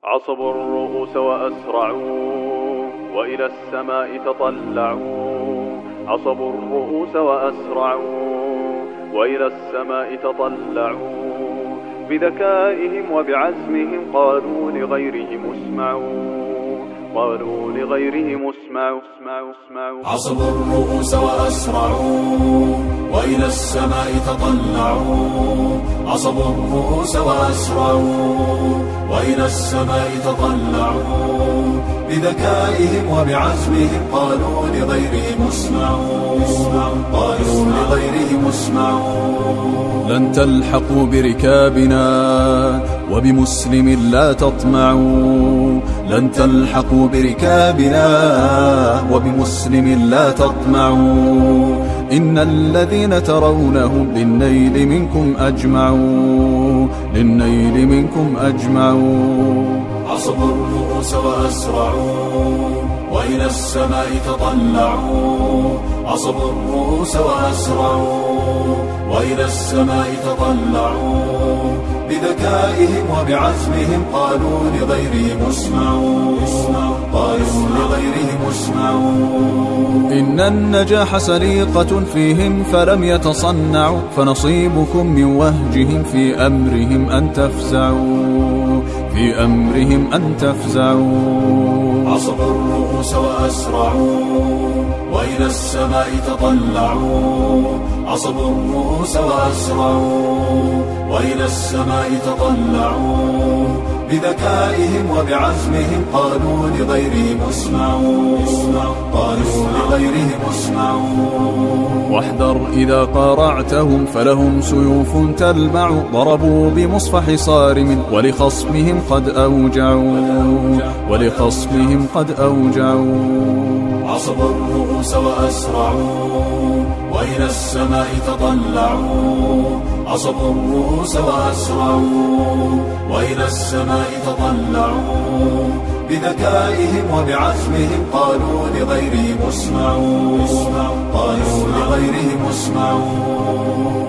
عصبوا الرؤوس وأسرعوا وإلى السماء تطلعوا. عصبوا الرؤوس وأسرعوا وإلى السماء تطلعوا. بذكائهم وبعزمهم قالوا لغيرهم اسمعوا. قالوا لغيرهم اسمعوا اسمعوا اسمعوا. عصبوا الرؤوس وأسرعوا وإلى السماء تطلعوا. عصبوا الرؤوس وأسرعوا وإلى السماء تطلعوا. بذكائهم وبعزمهم قالوا لغيرهم اسمعوا. قالوا لغيرهم اسمعوا. لن تلحقوا بركابنا وبمسلم لا تطمعوا. لن تلحقوا بركابنا وبمسلم لا تطمعوا. إن الذين ترونهم للنيل منكم أجمعوا. للنيل منكم أجمعوا. عصبوا الرؤوس وأسرعوا وإلى السماء تطلعوا. عصبوا الرؤوس وأسرعوا وإلى السماء تطلعوا. بذكائهم وبعزمهم قالوا لغيرهم اسمعوا. قالوا لغيرهم اسمعوا. إن النجاح سليقة فيهم فلم يتصنعوا. فنصيبكم من وهجهم في أمرهم أن تفزعوا. في أمرهم أن تفزعوا. عصبوا الرؤوس وأسرعوا وإلى السماء تطلعوا. عصبوا الرؤوس وأسرعوا وإلى السماء تطلعوا. بذكائهم وبعزمهم قالوا لغيرهم اسمعوا. قالوا لغيرهم اسمعوا. واحذر إذا قارعتهم فلهم سيوف تلمع. ضربوا بمصفح صارم ولخصمهم قد أوجعوا. ولخصمهم قد أوجعوا. عصبوا الرؤوس وأسرعوا وإلى السماء تطلعوا. عصبوا الرؤوس وأسرعوا وإلى السماء تطلعوا. بذكائهم وبعزمهم قالوا لغيرهم اسمعوا. قالوا لغيرهم اسمعوا.